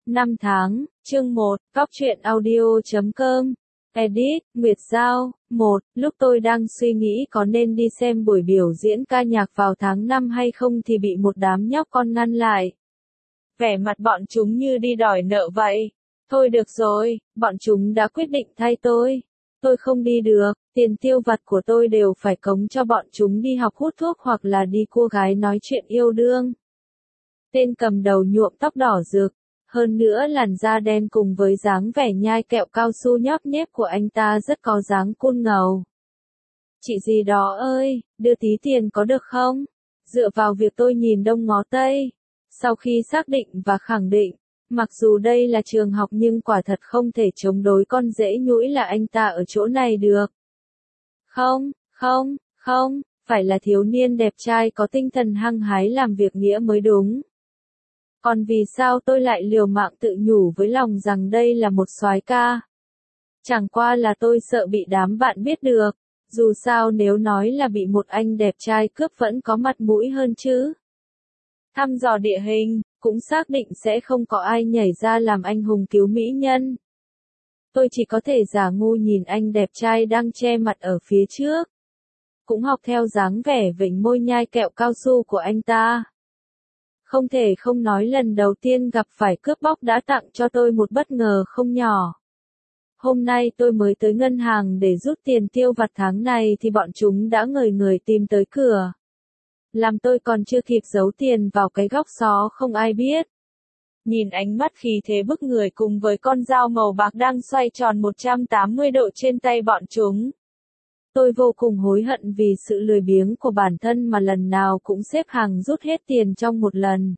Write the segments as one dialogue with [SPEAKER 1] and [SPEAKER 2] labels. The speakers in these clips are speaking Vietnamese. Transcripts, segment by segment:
[SPEAKER 1] 5 tháng, chương 1, Cóc truyện audio.com. Edit, Nguyệt Giao. 1. Lúc tôi đang suy nghĩ có nên đi xem buổi biểu diễn ca nhạc vào tháng 5 hay không thì bị một đám nhóc con ngăn lại. Vẻ mặt bọn chúng như đi đòi nợ vậy. Thôi được rồi, bọn chúng đã quyết định thay tôi. Tôi không đi được, tiền tiêu vặt của tôi đều phải cống cho bọn chúng đi học hút thuốc hoặc là đi cô gái nói chuyện yêu đương. Tên cầm đầu nhuộm tóc đỏ rực, hơn nữa làn da đen cùng với dáng vẻ nhai kẹo cao su nhóp nhép của anh ta rất có dáng cun ngầu. Chị gì đó ơi, đưa tí tiền có được không? Dựa vào việc tôi nhìn đông ngó tây. Sau khi xác định và khẳng định, mặc dù đây là trường học nhưng quả thật không thể chống đối con dễ nhũi là anh ta ở chỗ này được. Không, phải là thiếu niên đẹp trai có tinh thần hăng hái làm việc nghĩa mới đúng. Còn vì sao tôi lại liều mạng tự nhủ với lòng rằng đây là một soái ca? Chẳng qua là tôi sợ bị đám bạn biết được, dù sao nếu nói là bị một anh đẹp trai cướp vẫn có mặt mũi hơn chứ. Thăm dò địa hình, cũng xác định sẽ không có ai nhảy ra làm anh hùng cứu mỹ nhân. Tôi chỉ có thể giả ngu nhìn anh đẹp trai đang che mặt ở phía trước. Cũng học theo dáng vẻ vểnh môi nhai kẹo cao su của anh ta. Không thể không nói lần đầu tiên gặp phải cướp bóc đã tặng cho tôi một bất ngờ không nhỏ. Hôm nay tôi mới tới ngân hàng để rút tiền tiêu vặt tháng này thì bọn chúng đã người tìm tới cửa. Làm tôi còn chưa kịp giấu tiền vào cái góc xó không ai biết. Nhìn ánh mắt khí thế bức người cùng với con dao màu bạc đang xoay tròn 180 độ trên tay bọn chúng. Tôi vô cùng hối hận vì sự lười biếng của bản thân mà lần nào cũng xếp hàng rút hết tiền trong một lần.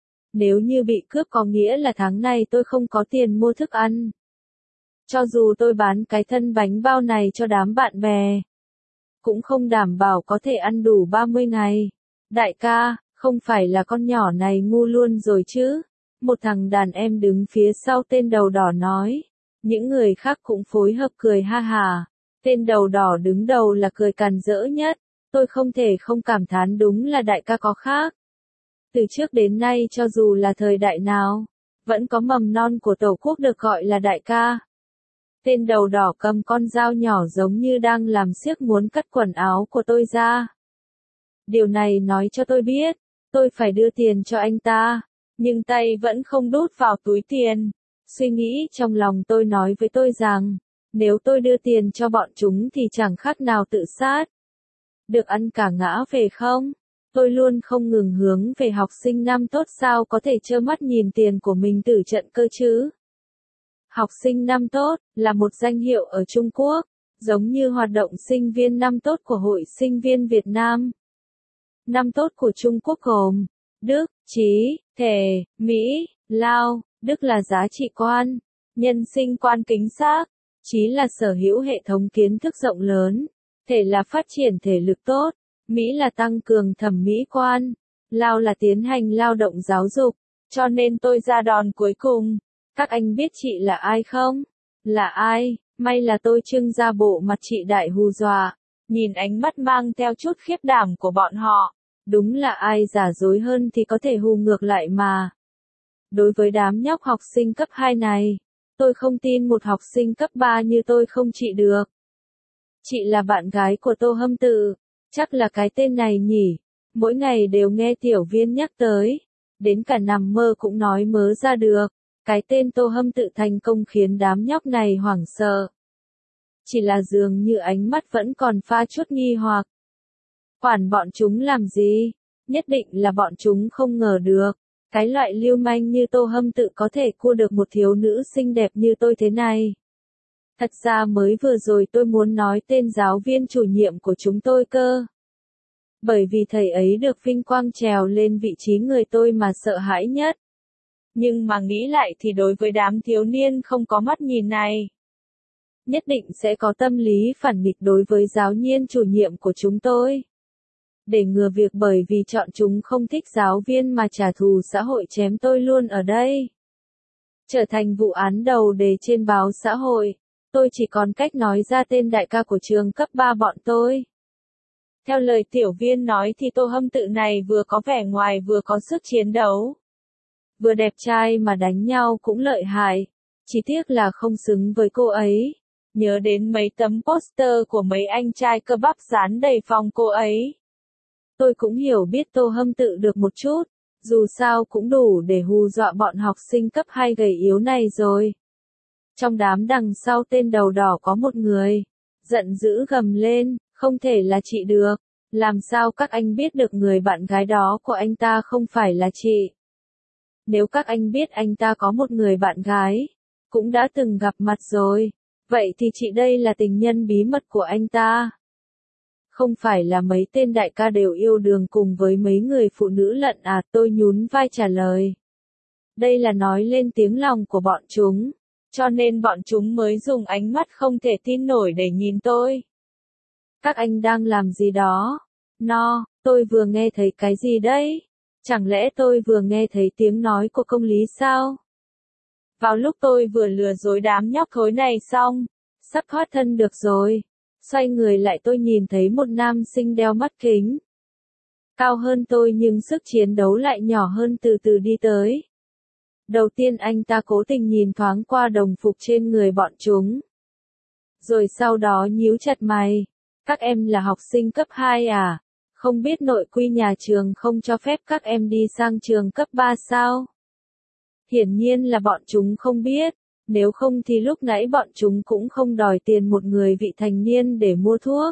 [SPEAKER 1] Nếu như bị cướp có nghĩa là tháng này tôi không có tiền mua thức ăn. Cho dù tôi bán cái thân bánh bao này cho đám bạn bè, cũng không đảm bảo có thể ăn đủ 30 ngày. Đại ca, không phải là con nhỏ này ngu luôn rồi chứ? Một thằng đàn em đứng phía sau tên đầu đỏ nói. Những người khác cũng phối hợp cười ha hà. Tên đầu đỏ đứng đầu là cười càn rỡ nhất. Tôi không thể không cảm thán đúng là đại ca có khác. Từ trước đến nay cho dù là thời đại nào, vẫn có mầm non của tổ quốc được gọi là đại ca. Tên đầu đỏ cầm con dao nhỏ giống như đang làm xiếc muốn cắt quần áo của tôi ra. Điều này nói cho tôi biết, tôi phải đưa tiền cho anh ta, nhưng tay vẫn không đút vào túi tiền. Suy nghĩ trong lòng tôi nói với tôi rằng, nếu tôi đưa tiền cho bọn chúng thì chẳng khác nào tự sát. Được ăn cả ngã về không? Tôi luôn không ngừng hướng về học sinh năm tốt sao có thể trơ mắt nhìn tiền của mình tử trận cơ chứ? Học sinh năm tốt là một danh hiệu ở Trung Quốc, giống như hoạt động sinh viên năm tốt của Hội Sinh viên Việt Nam. Năm tốt của Trung Quốc gồm Đức, Trí, Thể, Mỹ, Lao. Đức là giá trị quan, nhân sinh quan kính xác, Trí là sở hữu hệ thống kiến thức rộng lớn, Thể là phát triển thể lực tốt, Mỹ là tăng cường thẩm mỹ quan, Lao là tiến hành lao động giáo dục, cho nên tôi ra đòn cuối cùng. Các anh biết chị là ai không? Là ai? May là tôi trưng ra bộ mặt chị đại hù dọa, nhìn ánh mắt mang theo chút khiếp đảm của bọn họ. Đúng là ai giả dối hơn thì có thể hù ngược lại mà. Đối với đám nhóc học sinh cấp 2 này, tôi không tin một học sinh cấp 3 như tôi không trị được. Chị là bạn gái của Tô Hâm Tự, chắc là cái tên này nhỉ, mỗi ngày đều nghe tiểu viên nhắc tới, đến cả nằm mơ cũng nói mớ ra được, cái tên Tô Hâm Tự thành công khiến đám nhóc này hoảng sợ. Chỉ là dường như ánh mắt vẫn còn pha chút nghi hoặc. Quản bọn chúng làm gì? Nhất định là bọn chúng không ngờ được. Cái loại lưu manh như Tô Hâm Tự có thể cua được một thiếu nữ xinh đẹp như tôi thế này. Thật ra mới vừa rồi tôi muốn nói tên giáo viên chủ nhiệm của chúng tôi cơ. Bởi vì thầy ấy được vinh quang trèo lên vị trí người tôi mà sợ hãi nhất. Nhưng mà nghĩ lại thì đối với đám thiếu niên không có mắt nhìn này, nhất định sẽ có tâm lý phản nghịch đối với giáo viên chủ nhiệm của chúng tôi. Để ngừa việc bởi vì chọn chúng không thích giáo viên mà trả thù xã hội chém tôi luôn ở đây. Trở thành vụ án đầu đề trên báo xã hội, tôi chỉ còn cách nói ra tên đại ca của trường cấp 3 bọn tôi. Theo lời tiểu viên nói thì Tô Hâm Tự này vừa có vẻ ngoài vừa có sức chiến đấu. Vừa đẹp trai mà đánh nhau cũng lợi hại. Chỉ tiếc là không xứng với cô ấy. Nhớ đến mấy tấm poster của mấy anh trai cơ bắp dán đầy phòng cô ấy. Tôi cũng hiểu biết Tô Hâm Tự được một chút. Dù sao cũng đủ để hù dọa bọn học sinh cấp 2 gầy yếu này rồi. Trong đám đằng sau tên đầu đỏ có một người. Giận dữ gầm lên, không thể là chị được. Làm sao các anh biết được người bạn gái đó của anh ta không phải là chị? Nếu các anh biết anh ta có một người bạn gái, cũng đã từng gặp mặt rồi, vậy thì chị đây là tình nhân bí mật của anh ta. Không phải là mấy tên đại ca đều yêu đương cùng với mấy người phụ nữ lận à, tôi nhún vai trả lời. Đây là nói lên tiếng lòng của bọn chúng, cho nên bọn chúng mới dùng ánh mắt không thể tin nổi để nhìn tôi. Các anh đang làm gì đó? Tôi vừa nghe thấy cái gì đấy? Chẳng lẽ tôi vừa nghe thấy tiếng nói của công lý sao? Vào lúc tôi vừa lừa dối đám nhóc thối này xong, sắp thoát thân được rồi. Xoay người lại tôi nhìn thấy một nam sinh đeo mắt kính. Cao hơn tôi nhưng sức chiến đấu lại nhỏ hơn từ từ đi tới. Đầu tiên anh ta cố tình nhìn thoáng qua đồng phục trên người bọn chúng. Rồi sau đó nhíu chặt mày. Các em là học sinh cấp 2 à? Không biết nội quy nhà trường không cho phép các em đi sang trường cấp 3 sao? Hiển nhiên là bọn chúng không biết. Nếu không thì lúc nãy bọn chúng cũng không đòi tiền một người vị thành niên để mua thuốc.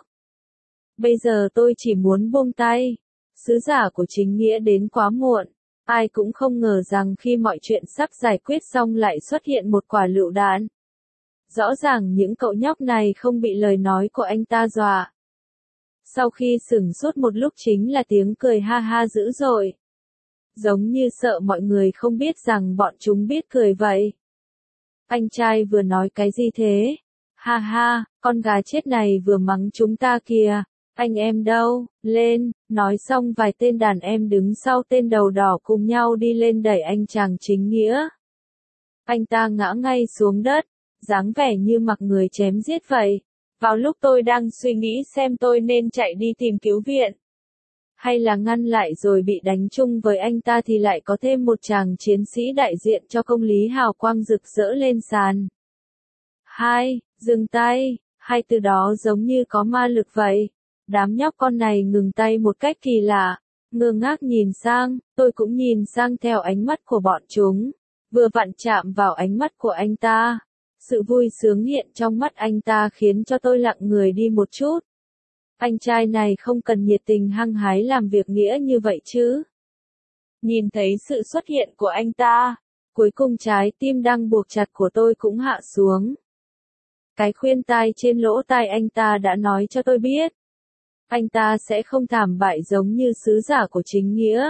[SPEAKER 1] Bây giờ tôi chỉ muốn buông tay. Sứ giả của chính nghĩa đến quá muộn. Ai cũng không ngờ rằng khi mọi chuyện sắp giải quyết xong lại xuất hiện một quả lựu đạn. Rõ ràng những cậu nhóc này không bị lời nói của anh ta dọa. Sau khi sửng sốt một lúc chính là tiếng cười ha ha dữ dội. Giống như sợ mọi người không biết rằng bọn chúng biết cười vậy. Anh trai vừa nói cái gì thế? Ha ha, con gà chết này vừa mắng chúng ta kìa. Anh em đâu? Lên, nói xong vài tên đàn em đứng sau tên đầu đỏ cùng nhau đi lên đẩy anh chàng chính nghĩa. Anh ta ngã ngay xuống đất, dáng vẻ như mặc người chém giết vậy. Vào lúc tôi đang suy nghĩ xem tôi nên chạy đi tìm cứu viện, hay là ngăn lại rồi bị đánh chung với anh ta thì lại có thêm một chàng chiến sĩ đại diện cho công lý hào quang rực rỡ lên sàn. Dừng tay, hai từ đó giống như có ma lực vậy. Đám nhóc con này ngừng tay một cách kỳ lạ, ngơ ngác nhìn sang, tôi cũng nhìn sang theo ánh mắt của bọn chúng, vừa vặn chạm vào ánh mắt của anh ta. Sự vui sướng hiện trong mắt anh ta khiến cho tôi lặng người đi một chút. Anh trai này không cần nhiệt tình hăng hái làm việc nghĩa như vậy chứ. Nhìn thấy sự xuất hiện của anh ta, cuối cùng trái tim đang buộc chặt của tôi cũng hạ xuống. Cái khuyên tai trên lỗ tai anh ta đã nói cho tôi biết. Anh ta sẽ không thảm bại giống như sứ giả của chính nghĩa.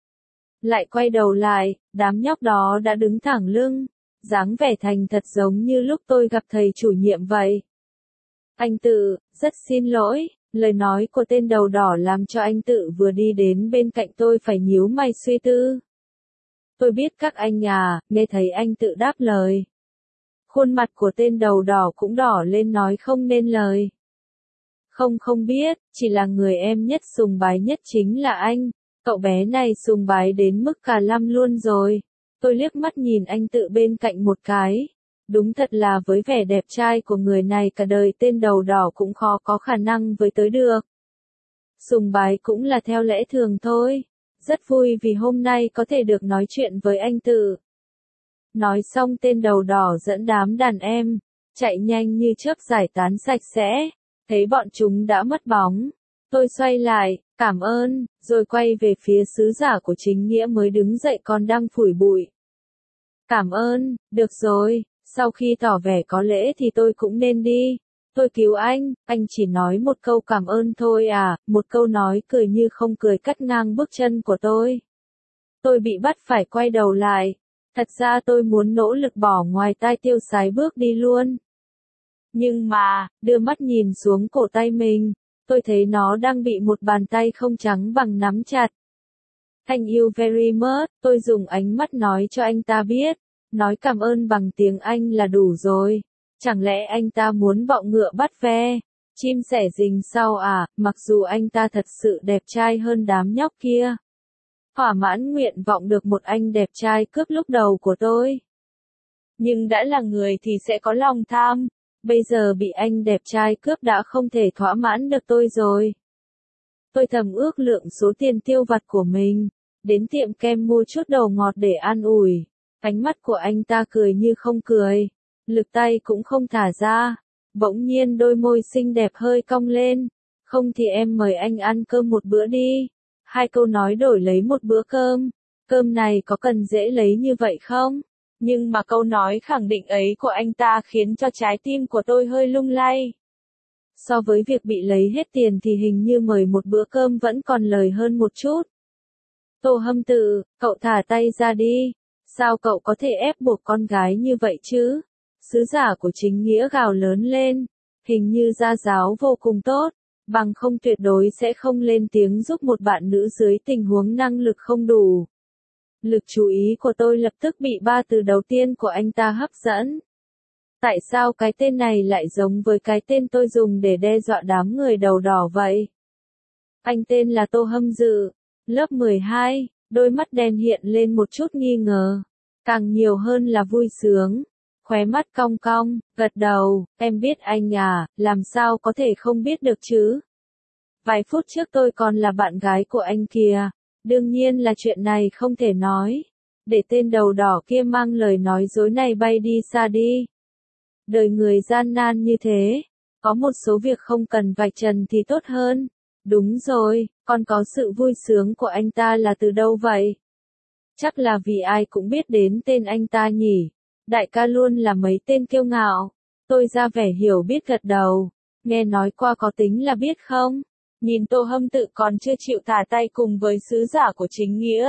[SPEAKER 1] Lại quay đầu lại, đám nhóc đó đã đứng thẳng lưng, dáng vẻ thành thật giống như lúc tôi gặp thầy chủ nhiệm vậy. Anh Tự, rất xin lỗi, lời nói của tên đầu đỏ làm cho anh Tự vừa đi đến bên cạnh tôi phải nhíu mày suy tư. Tôi biết các anh à, nghe thấy anh Tự đáp lời. Khuôn mặt của tên đầu đỏ cũng đỏ lên nói không nên lời. Không biết, chỉ là người em nhất sùng bái nhất chính là anh, cậu bé này sùng bái đến mức cả lăm luôn rồi. Tôi liếc mắt nhìn anh Tự bên cạnh một cái. Đúng thật là với vẻ đẹp trai của người này cả đời tên đầu đỏ cũng khó có khả năng với tới được. Sùng bái cũng là theo lẽ thường thôi. Rất vui vì hôm nay có thể được nói chuyện với anh Tự. Nói xong tên đầu đỏ dẫn đám đàn em, chạy nhanh như chớp giải tán sạch sẽ. Thấy bọn chúng đã mất bóng. Tôi xoay lại, cảm ơn, rồi quay về phía sứ giả của chính nghĩa mới đứng dậy còn đang phủi bụi. Cảm ơn, được rồi, sau khi tỏ vẻ có lễ thì tôi cũng nên đi. Tôi cứu anh chỉ nói một câu cảm ơn thôi à, một câu nói cười như không cười cắt ngang bước chân của tôi. Tôi bị bắt phải quay đầu lại. Thật ra tôi muốn nỗ lực bỏ ngoài tai tiêu sái bước đi luôn. Nhưng mà, đưa mắt nhìn xuống cổ tay mình, tôi thấy nó đang bị một bàn tay không trắng bằng nắm chặt. Thank you very much, tôi dùng ánh mắt nói cho anh ta biết, nói cảm ơn bằng tiếng Anh là đủ rồi. Chẳng lẽ anh ta muốn bọ ngựa bắt ve, chim sẻ rình sau à, mặc dù anh ta thật sự đẹp trai hơn đám nhóc kia. thỏa mãn nguyện vọng được một anh đẹp trai cướp lúc đầu của tôi. Nhưng đã là người thì sẽ có lòng tham, bây giờ bị anh đẹp trai cướp đã không thể thỏa mãn được tôi rồi. Tôi thầm ước lượng số tiền tiêu vặt của mình, đến tiệm kem mua chút đồ ngọt để an ủi. Ánh mắt của anh ta cười như không cười, lực tay cũng không thả ra. Bỗng nhiên đôi môi xinh đẹp hơi cong lên. Không thì em mời anh ăn cơm một bữa đi. 2 câu nói đổi lấy một bữa cơm. Cơm này có cần dễ lấy như vậy không? Nhưng mà câu nói khẳng định ấy của anh ta khiến cho trái tim của tôi hơi lung lay. So với việc bị lấy hết tiền thì hình như mời một bữa cơm vẫn còn lời hơn một chút. Tô Hâm Tự, cậu thả tay ra đi. Sao cậu có thể ép buộc con gái như vậy chứ? Sứ giả của chính nghĩa gào lớn lên. Hình như gia giáo vô cùng tốt. Bằng không tuyệt đối sẽ không lên tiếng giúp một bạn nữ dưới tình huống năng lực không đủ. Lực chú ý của tôi lập tức bị 3 từ đầu tiên của anh ta hấp dẫn. Tại sao cái tên này lại giống với cái tên tôi dùng để đe dọa đám người đầu đỏ vậy? Anh tên là Tô Hâm Dự, lớp 12, đôi mắt đen hiện lên một chút nghi ngờ. Càng nhiều hơn là vui sướng. Khóe mắt cong cong, gật đầu, em biết anh à, làm sao có thể không biết được chứ? Vài phút trước tôi còn là bạn gái của anh kìa. Đương nhiên là chuyện này không thể nói. Để tên đầu đỏ kia mang lời nói dối này bay đi xa đi. Đời người gian nan như thế. Có một số việc không cần vạch trần thì tốt hơn. Đúng rồi, còn có sự vui sướng của anh ta là từ đâu vậy? Chắc là vì ai cũng biết đến tên anh ta nhỉ. Đại ca luôn là mấy tên kiêu ngạo. Tôi ra vẻ hiểu biết gật đầu. Nghe nói qua có tính là biết không? Nhìn Tô Hâm Tự còn chưa chịu thả tay cùng với sứ giả của chính nghĩa.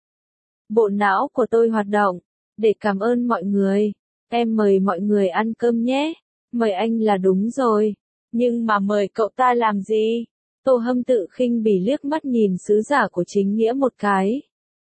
[SPEAKER 1] Bộ não của tôi hoạt động. Để cảm ơn mọi người. Em mời mọi người ăn cơm nhé. Mời anh là đúng rồi. Nhưng mà mời cậu ta làm gì? Tô Hâm Tự khinh bỉ liếc mắt nhìn sứ giả của chính nghĩa một cái.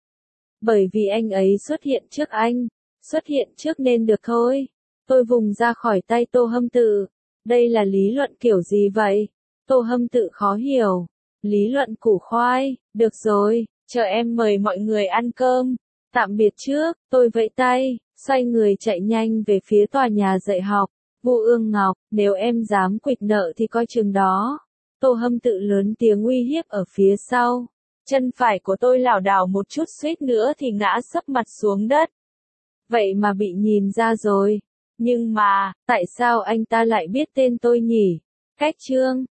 [SPEAKER 1] Bởi vì anh ấy xuất hiện trước anh. Xuất hiện trước nên được thôi. Tôi vùng ra khỏi tay Tô Hâm Tự. Đây là lý luận kiểu gì vậy? Tô Hâm Tự khó hiểu. Lý luận củ khoai. Được rồi, chờ em mời mọi người ăn cơm. Tạm biệt trước, tôi vẫy tay, xoay người chạy nhanh về phía tòa nhà dạy học. Vu Ương Ngọc, nếu em dám quỵt nợ thì coi chừng đó. Tô Hâm Tự lớn tiếng uy hiếp ở phía sau. Chân phải của tôi lảo đảo một chút suýt nữa thì ngã sấp mặt xuống đất. Vậy mà bị nhìn ra rồi. Nhưng mà, tại sao anh ta lại biết tên tôi nhỉ? Cách chương